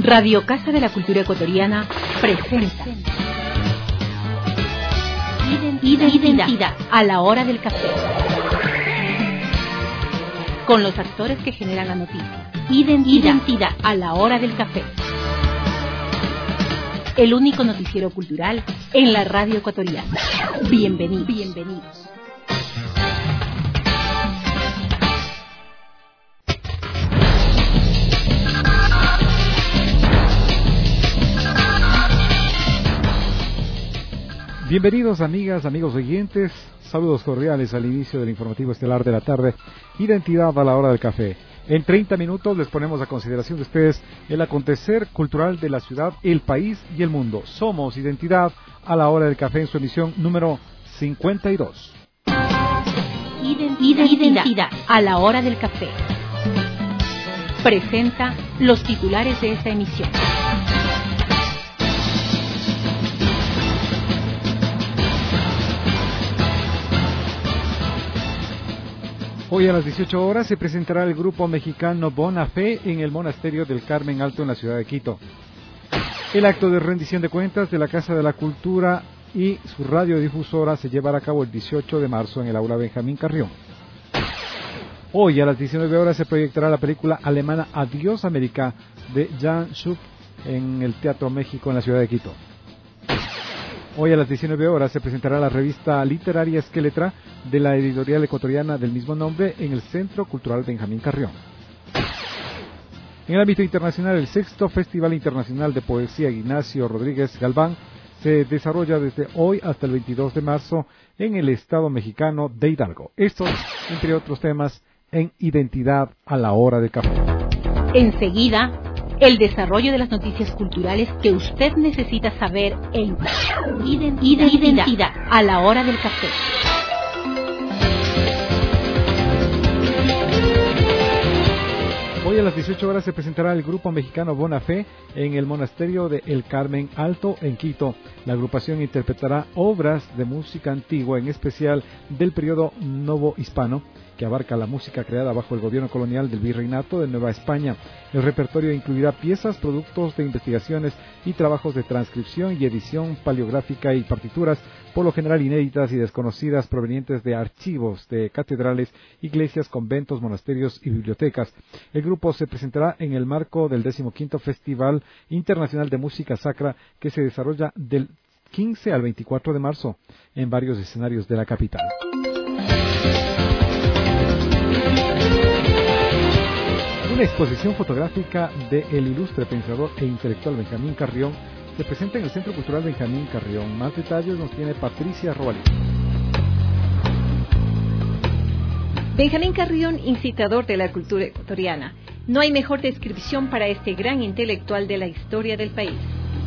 Radio Casa de la Cultura Ecuatoriana presenta Identidad a la hora del café. Con los actores que generan la noticia. Identidad a la hora del café. El único noticiero cultural en la radio ecuatoriana. Bienvenidos. Bienvenidos amigas, amigos oyentes, saludos cordiales al inicio del informativo estelar de la tarde, Identidad a la hora del café. En 30 minutos les ponemos a consideración de ustedes el acontecer cultural de la ciudad, el país y el mundo. Somos Identidad a la hora del café en su emisión número 52. Identidad a la hora del café. Presenta los titulares de esta emisión. Hoy a las 18 horas se presentará el grupo mexicano Bona Fe en el Monasterio del Carmen Alto en la ciudad de Quito. El acto de rendición de cuentas de la Casa de la Cultura y su radiodifusora se llevará a cabo el 18 de marzo en el aula Benjamín Carrión. Hoy a las 19 horas se proyectará la película alemana Adiós América de Jan Schuck en el Teatro México en la ciudad de Quito. Hoy a las 19 horas se presentará la revista literaria Esqueletra de la editorial ecuatoriana del mismo nombre en el Centro Cultural Benjamín Carrión. En el ámbito internacional, el sexto Festival Internacional de Poesía Ignacio Rodríguez Galván se desarrolla desde hoy hasta el 22 de marzo en el estado mexicano de Hidalgo. Estos, entre otros temas, en Identidad a la hora de café. Enseguida, el desarrollo de las noticias culturales que usted necesita saber en Identidad a la hora del café. Hoy a las 18 horas se presentará el grupo mexicano Bona Fe en el Monasterio de El Carmen Alto en Quito. La agrupación interpretará obras de música antigua, en especial del periodo novohispano, que abarca la música creada bajo el gobierno colonial del Virreinato de Nueva España. El repertorio incluirá piezas, productos de investigaciones y trabajos de transcripción y edición paleográfica y partituras, por lo general inéditas y desconocidas, provenientes de archivos de catedrales, iglesias, conventos, monasterios y bibliotecas. El grupo se presentará en el marco del 15º Festival Internacional de Música Sacra, que se desarrolla del 15 al 24 de marzo en varios escenarios de la capital. Una exposición fotográfica del ilustre pensador e intelectual Benjamín Carrión se presenta en el Centro Cultural Benjamín Carrión. Más detalles nos tiene Patricia Robalí. Benjamín Carrión, incitador de la cultura ecuatoriana. No hay mejor descripción para este gran intelectual de la historia del país.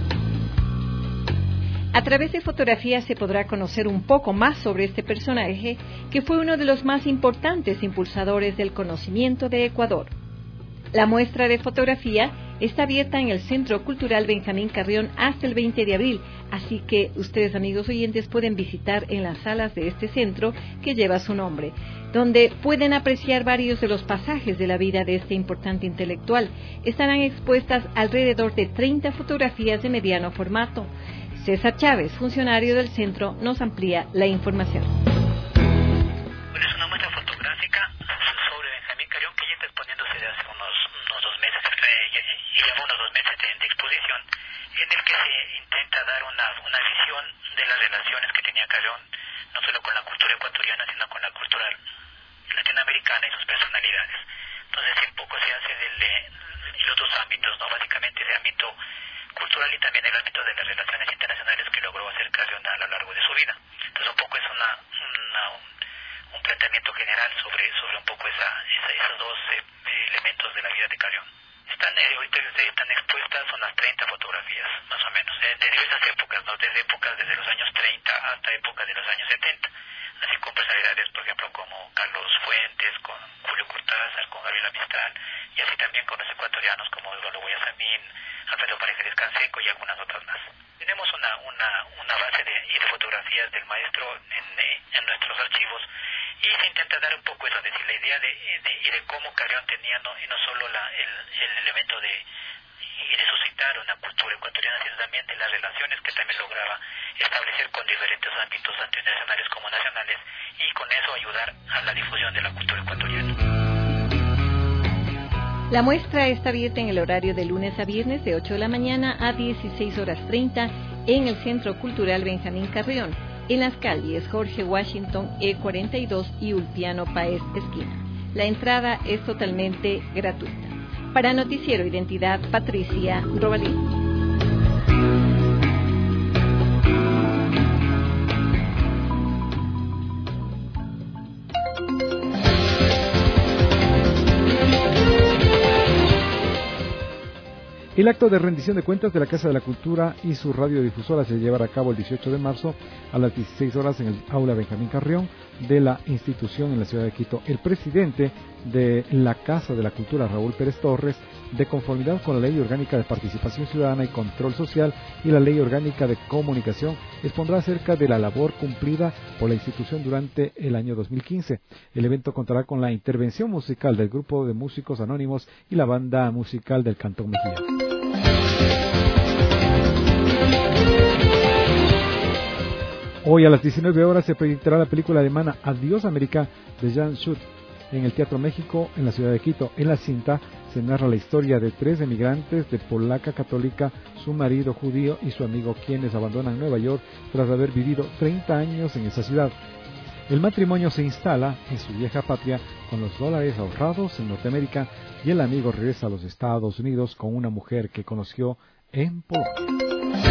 A través de fotografías se podrá conocer un poco más sobre este personaje, que fue uno de los más importantes impulsadores del conocimiento de Ecuador. La muestra de fotografía está abierta en el Centro Cultural Benjamín Carrión hasta el 20 de abril, así que ustedes, amigos oyentes, pueden visitar en las salas de este centro que lleva su nombre, donde pueden apreciar varios de los pasajes de la vida de este importante intelectual. Estarán expuestas alrededor de 30 fotografías de mediano formato. César Chávez, funcionario del centro, nos amplía la información. Es una muestra fotográfica sobre Benjamín Carrión que ya está exponiéndose de hace unos 2 meses, y lleva unos 2 meses de exposición, en el que se intenta dar una visión de las relaciones que tenía Carrión, no solo con la cultura ecuatoriana, sino con la cultura latinoamericana y sus personalidades. Entonces, un poco se hace de los dos ámbitos, ¿no? Básicamente ese ámbito cultural y también el ámbito de las relaciones internacionales que logró hacer Carrión a lo largo de su vida. Entonces, un poco es un planteamiento general sobre un poco esos dos elementos de la vida de Carrión. Ahorita están expuestas unas 30 fotografías, más o menos, de diversas épocas, ¿no? Desde los años 30 hasta épocas de los años 70, así con personalidades, por ejemplo, como Carlos Fuentes, con Julio Cortázar, con Gabriela Mistral, y así también con los ecuatorianos como Eduardo Guayasamín, Alfredo Paredes Canseco y algunas otras más. Tenemos una base de fotografías del maestro en nuestros archivos, y se intenta dar un poco eso, es decir, la idea de cómo Carrión tenía no solo el elemento de de suscitar una cultura ecuatoriana, sino también de las relaciones que también lograba establecer con diferentes ámbitos, tanto internacionales como nacionales, y con eso ayudar a la difusión de la cultura ecuatoriana. La muestra está abierta en el horario de lunes a viernes de 8 de la mañana a 16:30 en el Centro Cultural Benjamín Carrión, en las calles Jorge Washington, E42 y Ulpiano Páez esquina. La entrada es totalmente gratuita. Para Noticiero Identidad, Patricia Robalí. El acto de rendición de cuentas de la Casa de la Cultura y su radiodifusora se llevará a cabo el 18 de marzo a las 16 horas en el Aula Benjamín Carrión de la institución en la ciudad de Quito. El presidente de la Casa de la Cultura, Raúl Pérez Torres, de conformidad con la Ley Orgánica de Participación Ciudadana y Control Social y la Ley Orgánica de Comunicación, expondrá acerca de la labor cumplida por la institución durante el año 2015. El evento contará con la intervención musical del grupo de músicos anónimos y la banda musical del Cantón Mejía. Hoy a las 19 horas se proyectará la película alemana Adiós América de Jan Schutt en el Teatro México en la ciudad de Quito. En la cinta se narra la historia de 3 emigrantes de polaca católica, su marido judío y su amigo, quienes abandonan Nueva York tras haber vivido 30 años en esa ciudad. El matrimonio se instala en su vieja patria con los dólares ahorrados en Norteamérica y el amigo regresa a los Estados Unidos con una mujer que conoció en Polonia.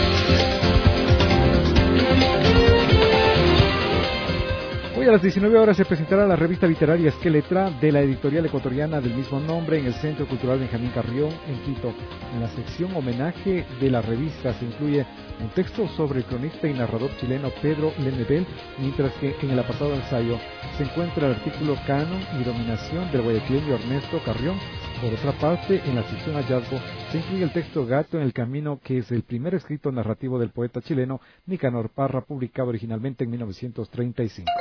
Hoy a las 19 horas se presentará la revista literaria Es que Letra de la editorial ecuatoriana del mismo nombre en el Centro Cultural Benjamín Carrión en Quito. En la sección homenaje de la revista se incluye un texto sobre el cronista y narrador chileno Pedro Lemebel, mientras que en el apartado de ensayo se encuentra el artículo Canon y Dominación del guayaquileño Ernesto Carrión. Por otra parte, en la sección Hallazgo se incluye el texto Gato en el Camino, que es el primer escrito narrativo del poeta chileno Nicanor Parra, publicado originalmente en 1935.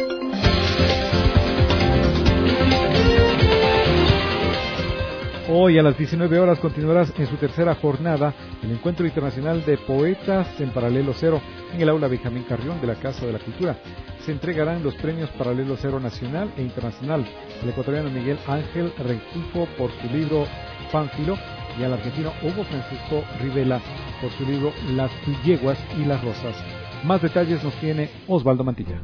Hoy a las 19 horas continuará en su tercera jornada el Encuentro Internacional de Poetas en Paralelo Cero en el Aula Benjamín Carrión de la Casa de la Cultura. Se entregarán los premios Paralelo Cero Nacional e Internacional al ecuatoriano Miguel Ángel Rengifo por su libro Pánfilo y al argentino Hugo Francisco Rivela por su libro Las Yeguas y las Rosas. Más detalles nos tiene Osvaldo Mantilla.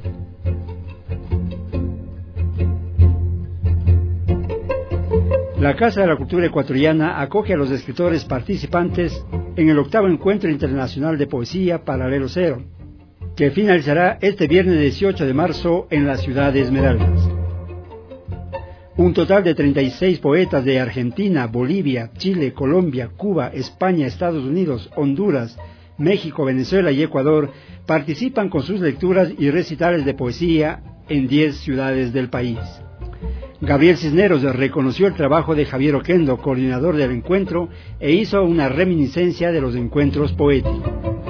La Casa de la Cultura Ecuatoriana acoge a los escritores participantes en el 8º Encuentro Internacional de Poesía Paralelo Cero, que finalizará este viernes 18 de marzo en la ciudad de Esmeraldas. Un total de 36 poetas de Argentina, Bolivia, Chile, Colombia, Cuba, España, Estados Unidos, Honduras, México, Venezuela y Ecuador participan con sus lecturas y recitales de poesía en 10 ciudades del país. Gabriel Cisneros reconoció el trabajo de Javier Oquendo, coordinador del encuentro, e hizo una reminiscencia de los encuentros poéticos.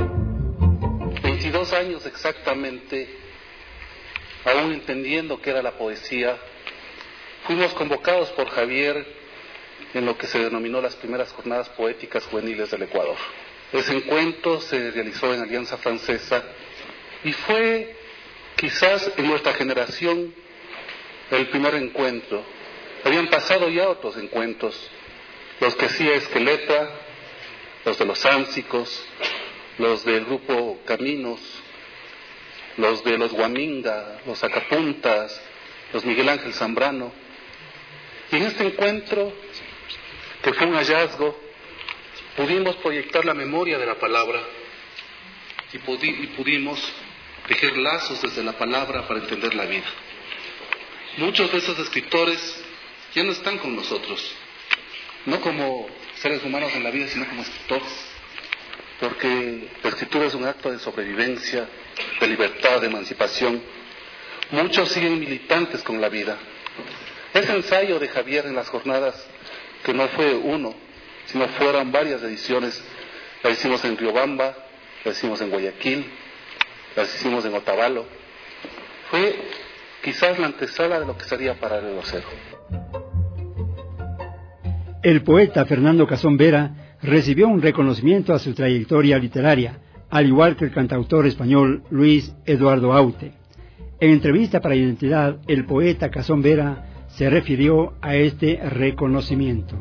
22 años exactamente, aún entendiendo qué era la poesía, fuimos convocados por Javier en lo que se denominó las primeras jornadas poéticas juveniles del Ecuador. Ese encuentro se realizó en Alianza Francesa y fue quizás en nuestra generación el primer encuentro. Habían pasado ya otros encuentros, los que hacía Es que Letra, los de los Ámsicos, los del grupo Caminos, los de los Guaminga, los Sacapuntas, los Miguel Ángel Zambrano. Y en este encuentro, que fue un hallazgo, pudimos proyectar la memoria de la palabra y pudimos tejer lazos desde la palabra para entender la vida. Muchos de esos escritores ya no están con nosotros, no como seres humanos en la vida, sino como escritores, porque la escritura es un acto de sobrevivencia, de libertad, de emancipación. Muchos siguen militantes con la vida. Ese ensayo de Javier en las jornadas, que no fue uno, sino fueron varias ediciones, las hicimos en Riobamba, las hicimos en Guayaquil, las hicimos en Otavalo, fue quizás la antesala de lo que sería Paralelo Cero. El poeta Fernando Cazón Vera recibió un reconocimiento a su trayectoria literaria, al igual que el cantautor español Luis Eduardo Aute. En entrevista para Identidad, el poeta Cazón Vera se refirió a este reconocimiento.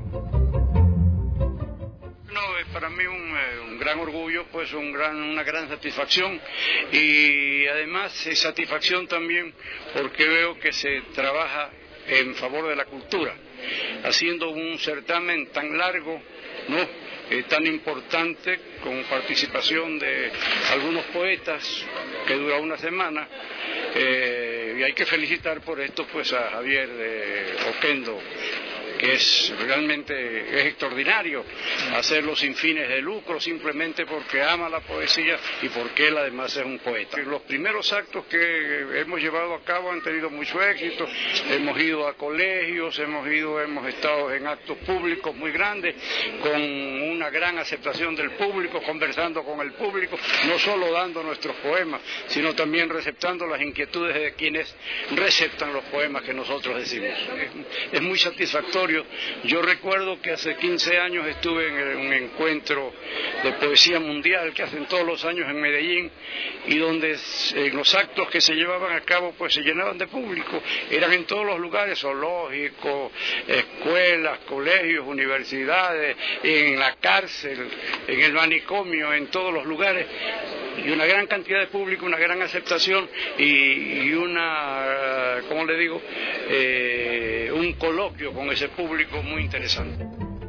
Para mí un gran orgullo, pues una gran satisfacción, y además satisfacción también porque veo que se trabaja en favor de la cultura, haciendo un certamen tan largo, ¿no? Tan importante, con participación de algunos poetas, que dura una semana, y hay que felicitar por esto pues a Javier Oquendo, que es realmente extraordinario hacerlo sin fines de lucro, simplemente porque ama la poesía y porque él además es un poeta. Los primeros actos que hemos llevado a cabo han tenido mucho éxito, hemos ido a colegios, hemos estado en actos públicos muy grandes, con una gran aceptación del público, conversando con el público, no solo dando nuestros poemas, sino también receptando las inquietudes de quienes receptan los poemas que nosotros decimos. Es muy satisfactorio. Yo recuerdo que hace 15 años estuve en un encuentro de poesía mundial que hacen todos los años en Medellín, y donde en los actos que se llevaban a cabo pues se llenaban de público, eran en todos los lugares, zoológicos, escuelas, colegios, universidades, en la cárcel, en el manicomio, en todos los lugares, y una gran cantidad de público, una gran aceptación y una, ¿cómo le digo?, un coloquio con ese público muy interesante.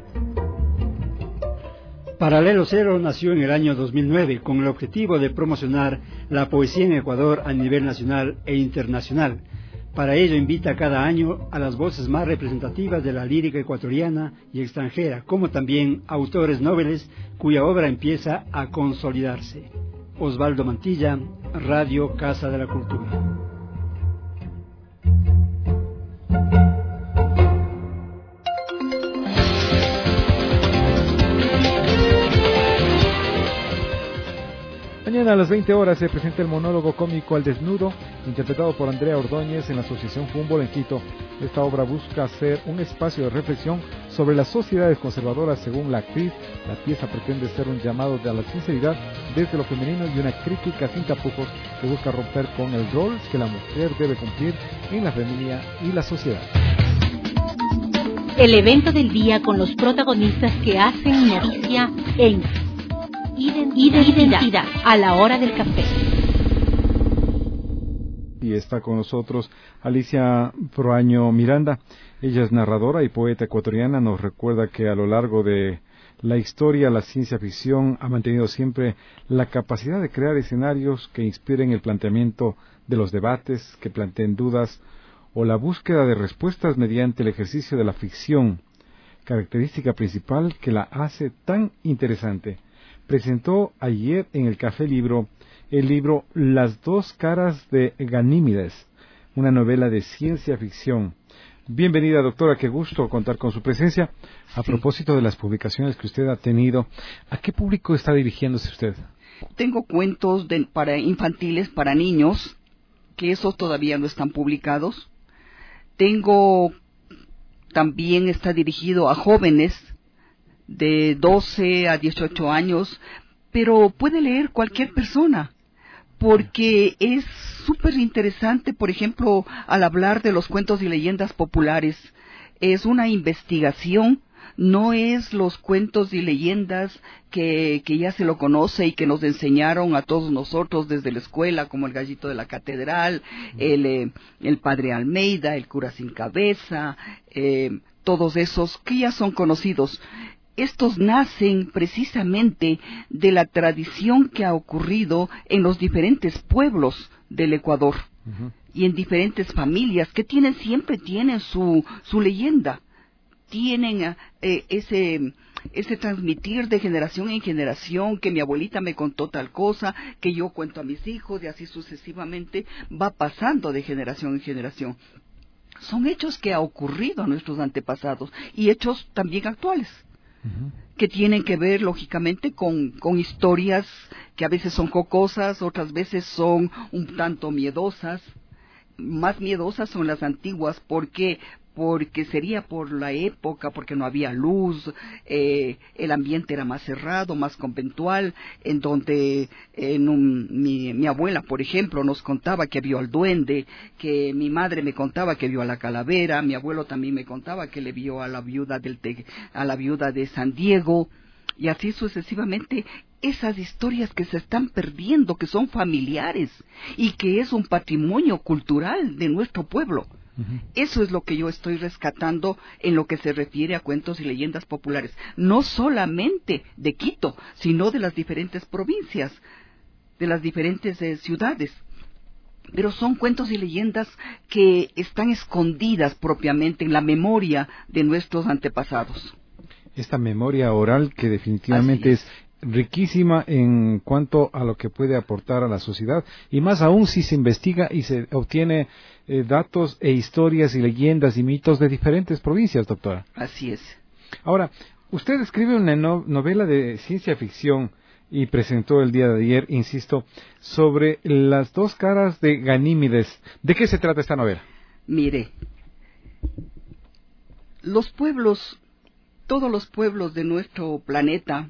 Paralelo Cero nació en el año 2009 con el objetivo de promocionar la poesía en Ecuador a nivel nacional e internacional. Para ello invita cada año a las voces más representativas de la lírica ecuatoriana y extranjera, como también autores noveles cuya obra empieza a consolidarse. Osvaldo Mantilla, Radio Casa de la Cultura. Mañana a las 20 horas se presenta el monólogo cómico Al Desnudo, interpretado por Andrea Ordóñez en la Asociación Fútbol en Quito. Esta obra busca ser un espacio de reflexión sobre las sociedades conservadoras según la actriz. La pieza pretende ser un llamado a la sinceridad desde lo femenino y una crítica sin tapujos que busca romper con el rol que la mujer debe cumplir en la familia y la sociedad. El evento del día con los protagonistas que hacen noticia en Identidad a la hora del café. Y está con nosotros Alicia Proaño Miranda. Ella es narradora y poeta ecuatoriana. Nos recuerda que a lo largo de la historia la ciencia ficción ha mantenido siempre la capacidad de crear escenarios que inspiren el planteamiento de los debates, que planteen dudas o la búsqueda de respuestas mediante el ejercicio de la ficción, característica principal que la hace tan interesante. Presentó ayer en el Café Libro el libro Las dos caras de Ganímedes, una novela de ciencia ficción. Bienvenida, doctora, qué gusto contar con su presencia. A propósito de las publicaciones que usted ha tenido, ¿a qué público está dirigiéndose usted? Tengo cuentos para infantiles, para niños, que esos todavía no están publicados. También está dirigido a jóvenes de 12 a 18 años, pero puede leer cualquier persona, porque es súper interesante. Por ejemplo, al hablar de los cuentos y leyendas populares, es una investigación, no es los cuentos y leyendas que ya se lo conoce y que nos enseñaron a todos nosotros desde la escuela, como el Gallito de la Catedral, el Padre Almeida, el Cura Sin Cabeza, todos esos que ya son conocidos. Estos nacen precisamente de la tradición que ha ocurrido en los diferentes pueblos del Ecuador y en diferentes familias que siempre tienen su leyenda, tienen ese transmitir de generación en generación, que mi abuelita me contó tal cosa, que yo cuento a mis hijos, y así sucesivamente va pasando de generación en generación. Son hechos que ha ocurrido a nuestros antepasados y hechos también actuales, que tienen que ver lógicamente con historias que a veces son jocosas, otras veces son un tanto miedosas. Más miedosas son las antiguas, porque porque sería por la época, porque no había luz, el ambiente era más cerrado, más conventual, en donde mi abuela, por ejemplo, nos contaba que vio al duende, que mi madre me contaba que vio a la calavera, mi abuelo también me contaba que le vio a la viuda de San Diego, y así sucesivamente. Esas historias que se están perdiendo, que son familiares y que es un patrimonio cultural de nuestro pueblo. Eso es lo que yo estoy rescatando en lo que se refiere a cuentos y leyendas populares, no solamente de Quito, sino de las diferentes provincias, de las diferentes ciudades. Pero son cuentos y leyendas que están escondidas propiamente en la memoria de nuestros antepasados. Esta memoria oral que definitivamente es riquísima en cuanto a lo que puede aportar a la sociedad, y más aún si se investiga y se obtiene datos e historias y leyendas y mitos de diferentes provincias, doctora. Así es. Ahora, usted escribe una novela de ciencia ficción y presentó el día de ayer, insisto, sobre las dos caras de Ganímedes. ¿De qué se trata esta novela? Mire, todos los pueblos de nuestro planeta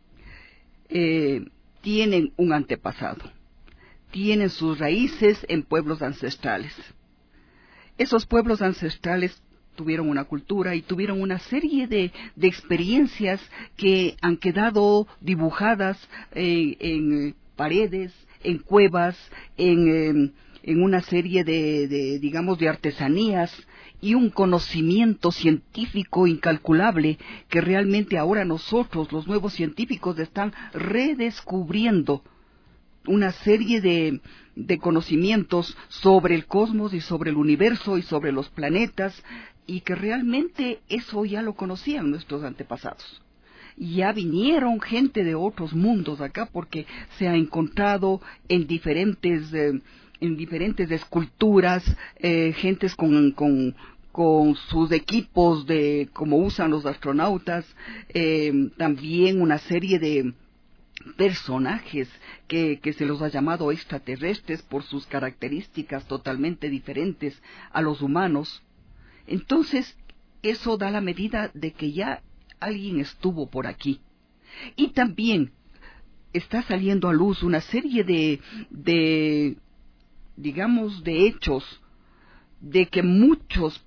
tienen un antepasado, tienen sus raíces en pueblos ancestrales. Esos pueblos ancestrales tuvieron una cultura y tuvieron una serie de experiencias que han quedado dibujadas en paredes, en cuevas, en una serie de artesanías, y un conocimiento científico incalculable que realmente ahora nosotros, los nuevos científicos, están redescubriendo una serie de conocimientos sobre el cosmos y sobre el universo y sobre los planetas, y que realmente eso ya lo conocían nuestros antepasados. Ya vinieron gente de otros mundos acá, porque se ha encontrado en diferentes esculturas, gentes con sus equipos como usan los astronautas, también una serie de personajes que se los ha llamado extraterrestres por sus características totalmente diferentes a los humanos. Entonces, eso da la medida de que ya alguien estuvo por aquí. Y también está saliendo a luz una serie de hechos de que muchos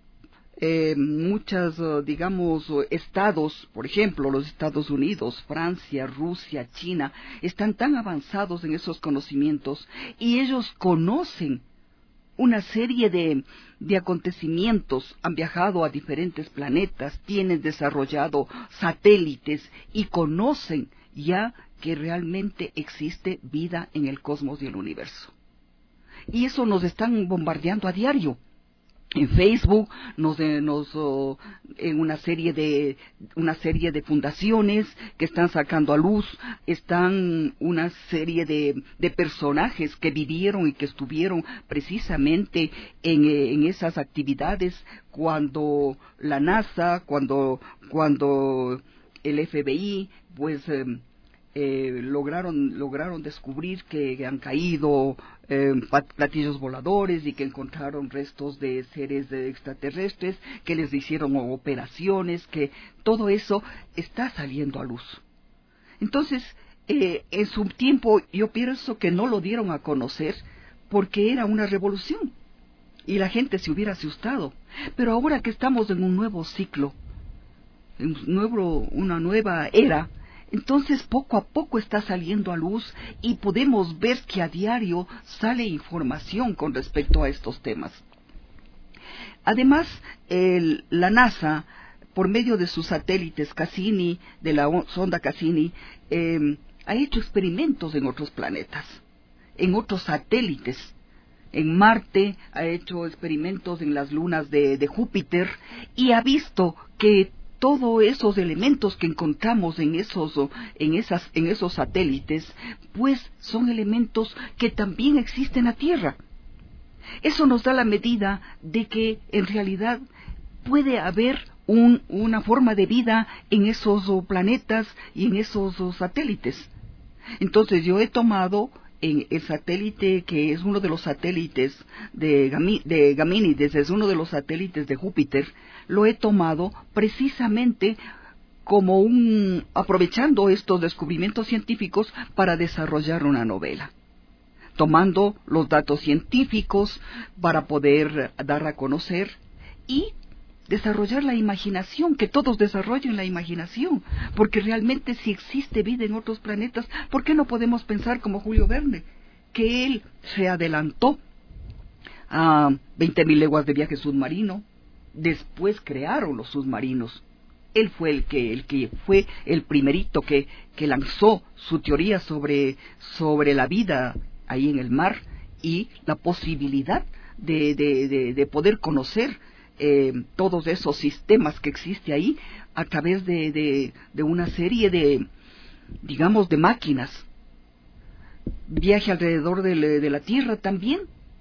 estados, por ejemplo, los Estados Unidos, Francia, Rusia, China, están tan avanzados en esos conocimientos, y ellos conocen una serie de acontecimientos, han viajado a diferentes planetas, tienen desarrollado satélites y conocen ya que realmente existe vida en el cosmos y el universo. Y eso nos están bombardeando a diario. En Facebook, en una serie de fundaciones que están sacando a luz, están una serie de personajes que vivieron y que estuvieron precisamente en esas actividades cuando la NASA, cuando el FBI, lograron descubrir que han caído platillos voladores y que encontraron restos de seres extraterrestres, que les hicieron operaciones, que todo eso está saliendo a luz. Entonces, en su tiempo yo pienso que no lo dieron a conocer porque era una revolución y la gente se hubiera asustado. Pero ahora que estamos en un nuevo ciclo, una nueva era, entonces poco a poco está saliendo a luz y podemos ver que a diario sale información con respecto a estos temas. Además, la NASA, por medio de sus satélites Cassini, de la sonda Cassini, ha hecho experimentos en otros planetas, en otros satélites. En Marte ha hecho experimentos en las lunas de Júpiter, y ha visto que todos esos elementos que encontramos en esos satélites, pues son elementos que también existen en la Tierra. Eso nos da la medida de que en realidad puede haber una forma de vida en esos planetas y en esos satélites. Entonces yo he tomado en el satélite que es uno de los satélites de Gamínides, es uno de los satélites de Júpiter, lo he tomado precisamente como aprovechando estos descubrimientos científicos para desarrollar una novela, tomando los datos científicos para poder dar a conocer y desarrollar la imaginación, que todos desarrollen la imaginación, porque realmente si existe vida en otros planetas, ¿por qué no podemos pensar como Julio Verne, que él se adelantó a 20.000 leguas de viaje submarino? Después crearon los submarinos. Él fue el que fue el primerito que lanzó su teoría sobre la vida ahí en el mar y la posibilidad de poder conocer todos esos sistemas que existe ahí a través de una serie de máquinas. Viaje alrededor de la Tierra también.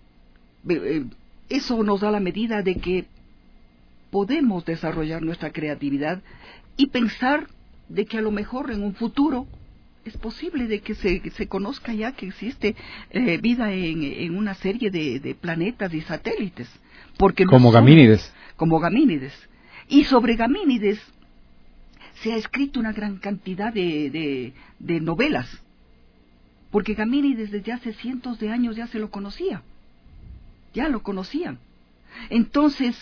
Eso nos da la medida de que podemos desarrollar nuestra creatividad y pensar de que a lo mejor en un futuro es posible de que se conozca ya que existe vida en una serie de planetas y satélites. Porque como Gamínides. Como Gamínides. Y sobre Gamínides se ha escrito una gran cantidad de novelas, porque Gamínides desde hace cientos de años ya se lo conocía, ya lo conocían. Entonces,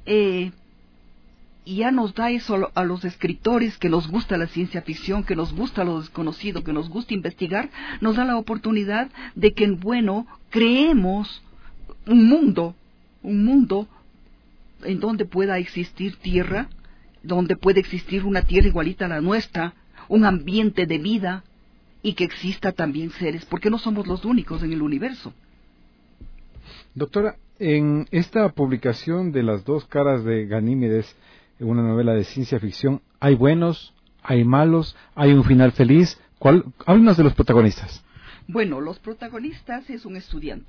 ya nos da eso a los escritores que nos gusta la ciencia ficción, que nos gusta lo desconocido, que nos gusta investigar, nos da la oportunidad de que, creemos un mundo en donde pueda existir tierra, donde puede existir una tierra igualita a la nuestra, un ambiente de vida, y que exista también seres, porque no somos los únicos en el universo. Doctora, en esta publicación de Las dos caras de Ganímedes, una novela de ciencia ficción, ¿hay buenos, hay malos, hay un final feliz? Háblanos de los protagonistas. Bueno, los protagonistas es un estudiante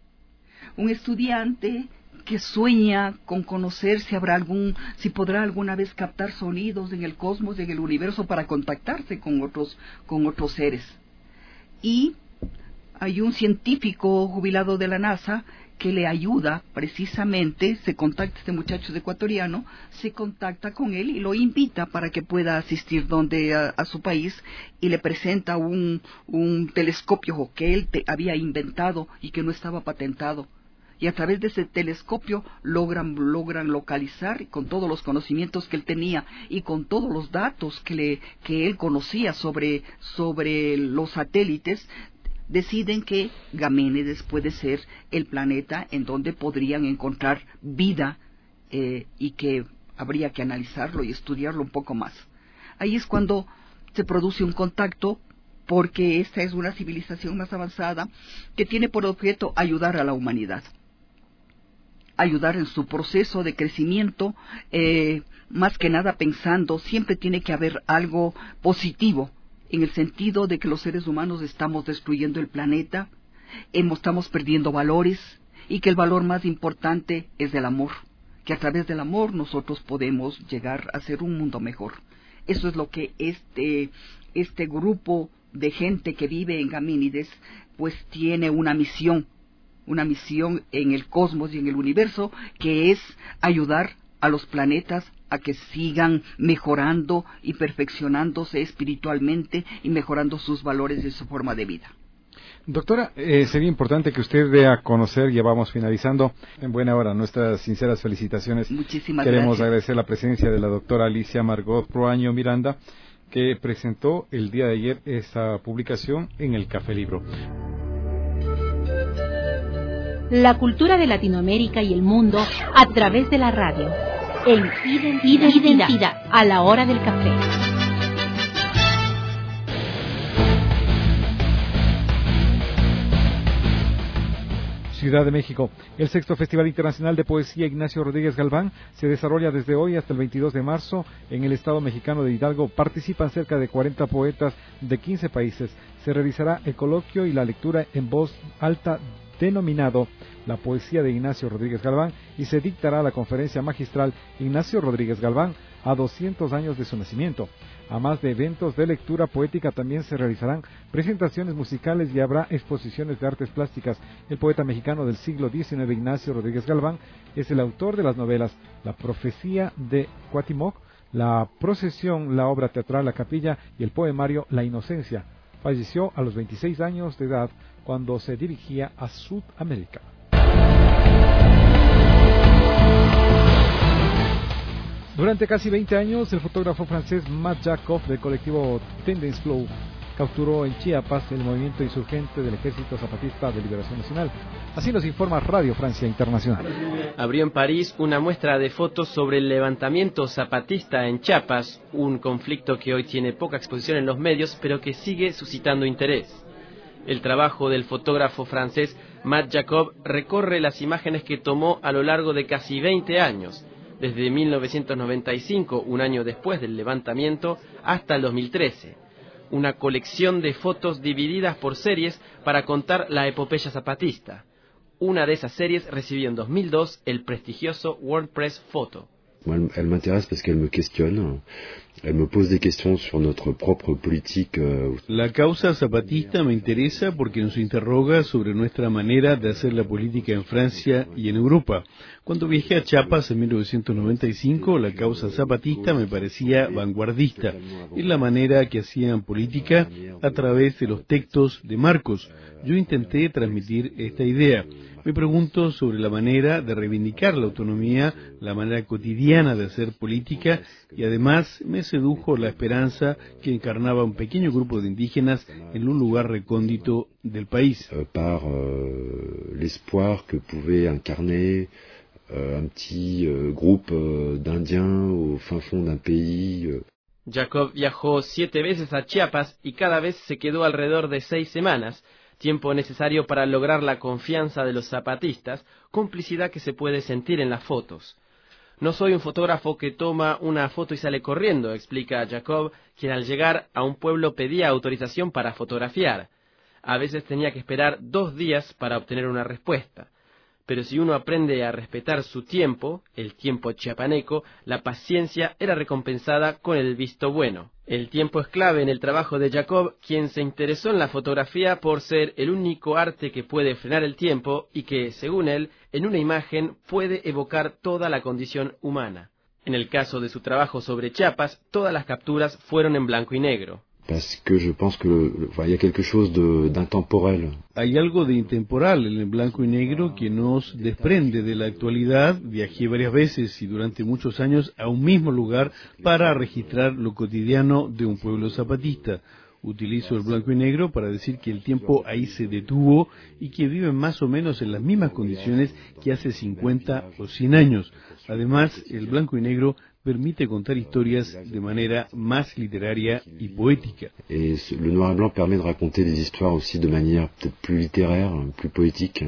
que sueña con conocer si podrá alguna vez captar sonidos en el cosmos, en el universo, para contactarse con otros seres. Y hay un científico jubilado de la NASA que le ayuda precisamente, este muchacho es ecuatoriano, se contacta con él y lo invita para que pueda asistir a su país, y le presenta un telescopio que él había inventado y que no estaba patentado. Y a través de ese telescopio logran localizar, con todos los conocimientos que él tenía y con todos los datos que él conocía sobre los satélites, deciden que Gamínides puede ser el planeta en donde podrían encontrar vida, y que habría que analizarlo y estudiarlo un poco más. Ahí es cuando se produce un contacto, porque esta es una civilización más avanzada que tiene por objeto ayudar a la humanidad, ayudar en su proceso de crecimiento, más que nada pensando, siempre tiene que haber algo positivo, en el sentido de que los seres humanos estamos destruyendo el planeta, estamos perdiendo valores, y que el valor más importante es el amor, que a través del amor nosotros podemos llegar a ser un mundo mejor. Eso es lo que este grupo de gente que vive en Gamínides pues tiene una misión en el cosmos y en el universo, que es ayudar a los planetas a que sigan mejorando y perfeccionándose espiritualmente y mejorando sus valores y su forma de vida. Doctora, sería importante que usted dé a conocer, ya vamos finalizando, en buena hora, nuestras sinceras felicitaciones. Muchísimas Queremos gracias. agradecer la presencia de la doctora Alicia Margot Proaño Miranda, que presentó el día de ayer esa publicación en el Café Libro. La cultura de Latinoamérica y el mundo a través de la radio. En Identidad, a la hora del café. Ciudad de México. El sexto Festival Internacional de Poesía Ignacio Rodríguez Galván se desarrolla desde hoy hasta el 22 de marzo en el estado mexicano de Hidalgo. Participan cerca de 40 poetas de 15 países. Se realizará el coloquio y la lectura en voz alta denominado La poesía de Ignacio Rodríguez Galván, y se dictará la conferencia magistral Ignacio Rodríguez Galván a 200 años de su nacimiento. A más de eventos de lectura poética, también se realizarán presentaciones musicales y habrá exposiciones de artes plásticas. El poeta mexicano del siglo XIX, Ignacio Rodríguez Galván, es el autor de las novelas La profecía de Cuauhtémoc, La procesión, la obra teatral La capilla y el poemario La inocencia. Falleció a los 26 años de edad cuando se dirigía a Sudamérica. Durante casi 20 años, el fotógrafo francés Matt Jacob del colectivo Tendance Flow capturó en Chiapas el movimiento insurgente del Ejército Zapatista de Liberación Nacional. Así nos informa Radio Francia Internacional. Abrió en París una muestra de fotos sobre el levantamiento zapatista en Chiapas, un conflicto que hoy tiene poca exposición en los medios, pero que sigue suscitando interés. El trabajo del fotógrafo francés Matt Jacob recorre las imágenes que tomó a lo largo de casi 20 años, desde 1995, un año después del levantamiento, hasta el 2013. Una colección de fotos divididas por series para contar la epopeya zapatista. Una de esas series recibió en 2002 el prestigioso World Press Photo. Elle m'intéresse parce qu'elle me questionne, elle me pose des questions sur notre propre politique. La causa zapatista me interesa porque nos interroga sobre nuestra manera de hacer la política en Francia y en Europa. Cuando viajé a Chiapas en 1995, la causa zapatista me parecía vanguardista. Es la manera que hacían política a través de los textos de Marcos. Yo intenté transmitir esta idea. Me pregunto sobre la manera de reivindicar la autonomía, la manera cotidiana de hacer política, y además me sedujo la esperanza que encarnaba un pequeño grupo de indígenas en un lugar recóndito del país. Par l'espoir que pouvait incarner un petit groupe d'indiens au fin fond d'un pays. Jacob viajó 7 veces a Chiapas y cada vez se quedó alrededor de 6 semanas, tiempo necesario para lograr la confianza de los zapatistas, complicidad que se puede sentir en las fotos. No soy un fotógrafo que toma una foto y sale corriendo, explica Jacob, quien al llegar a un pueblo pedía autorización para fotografiar. A veces tenía que esperar 2 días para obtener una respuesta. Pero si uno aprende a respetar su tiempo, el tiempo chiapaneco, la paciencia era recompensada con el visto bueno. El tiempo es clave en el trabajo de Jacob, quien se interesó en la fotografía por ser el único arte que puede frenar el tiempo y que, según él, en una imagen puede evocar toda la condición humana. En el caso de su trabajo sobre Chiapas, todas las capturas fueron en blanco y negro. Parce que je pense que y a quelque chose d'intemporel. Hay algo de intemporal en el blanco y negro que nos desprende de la actualidad. Viajé varias veces y durante muchos años a un mismo lugar para registrar lo cotidiano de un pueblo zapatista. Utilizo el blanco y negro para decir que el tiempo ahí se detuvo y que viven más o menos en las mismas condiciones que hace 50 o 100 años. Además, el blanco y negro permite contar historias de manera más literaria y poética. Et le noir et blanc permet de raconter des histoires aussi de manière peut-être plus littéraire, plus poétique.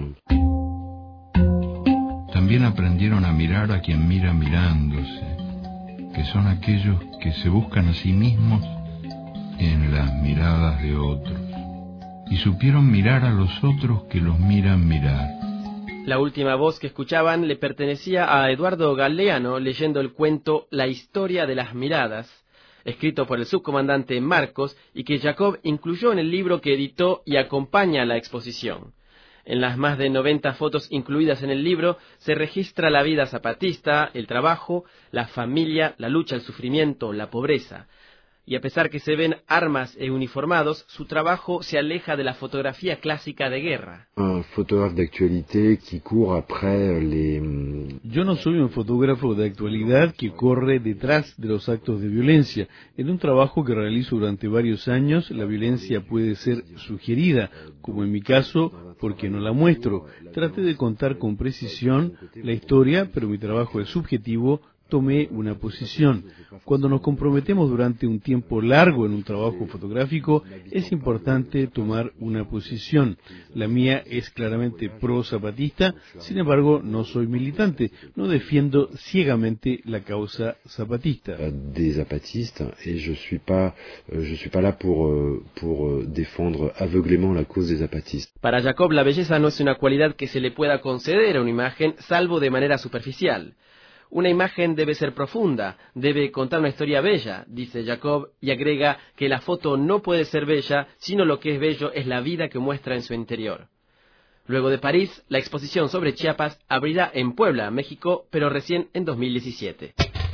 También aprendieron a mirar a quien mira mirándose, que son aquellos que se buscan a sí mismos en las miradas de otros, y supieron mirar a los otros que los miran mirar. La última voz que escuchaban le pertenecía a Eduardo Galeano, leyendo el cuento La historia de las miradas, escrito por el subcomandante Marcos y que Jacob incluyó en el libro que editó y acompaña a la exposición. En las más de 90 fotos incluidas en el libro se registra la vida zapatista, el trabajo, la familia, la lucha, el sufrimiento, la pobreza. Y a pesar que se ven armas e uniformados, su trabajo se aleja de la fotografía clásica de guerra. Un fotógrafo de actualité qui court après les... Yo no soy un fotógrafo de actualidad que corre detrás de los actos de violencia. En un trabajo que realizo durante varios años, la violencia puede ser sugerida, como en mi caso, porque no la muestro. Traté de contar con precisión la historia, pero mi trabajo es subjetivo, tomé una posición. Cuando nos comprometemos durante un tiempo largo en un trabajo fotográfico, es importante tomar una posición. La mía es claramente pro-zapatista, sin embargo, no soy militante, no defiendo ciegamente la causa zapatista. Des zapatistes, et je suis pas là pour défendre aveuglément la cause des zapatistes. Para Jacob, la belleza no es una cualidad que se le pueda conceder a una imagen, salvo de manera superficial. Una imagen debe ser profunda, debe contar una historia bella, dice Jacob, y agrega que la foto no puede ser bella, sino lo que es bello es la vida que muestra en su interior. Luego de París, la exposición sobre Chiapas abrirá en Puebla, México, pero recién en 2017.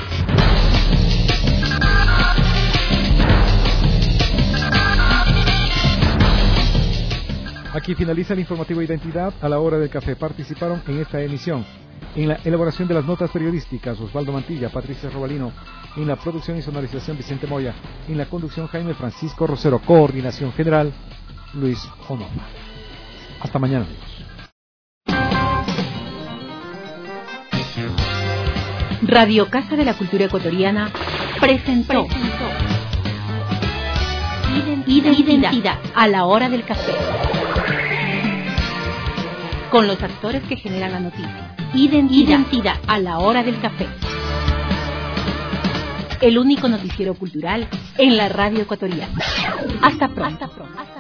Aquí finaliza el informativo Identidad a la hora del café. Participaron en esta emisión en la elaboración de las notas periodísticas Osvaldo Mantilla, Patricia Robalino, en la producción y sonorización Vicente Moya, en la conducción Jaime Francisco Rosero, coordinación general Luis Onoma. Hasta mañana, amigos. Radio Casa de la Cultura Ecuatoriana presentó Identidad a la hora del café, con los actores que generan la noticia. Identidad a la hora del café, el único noticiero cultural en la radio ecuatoriana. Hasta pronto.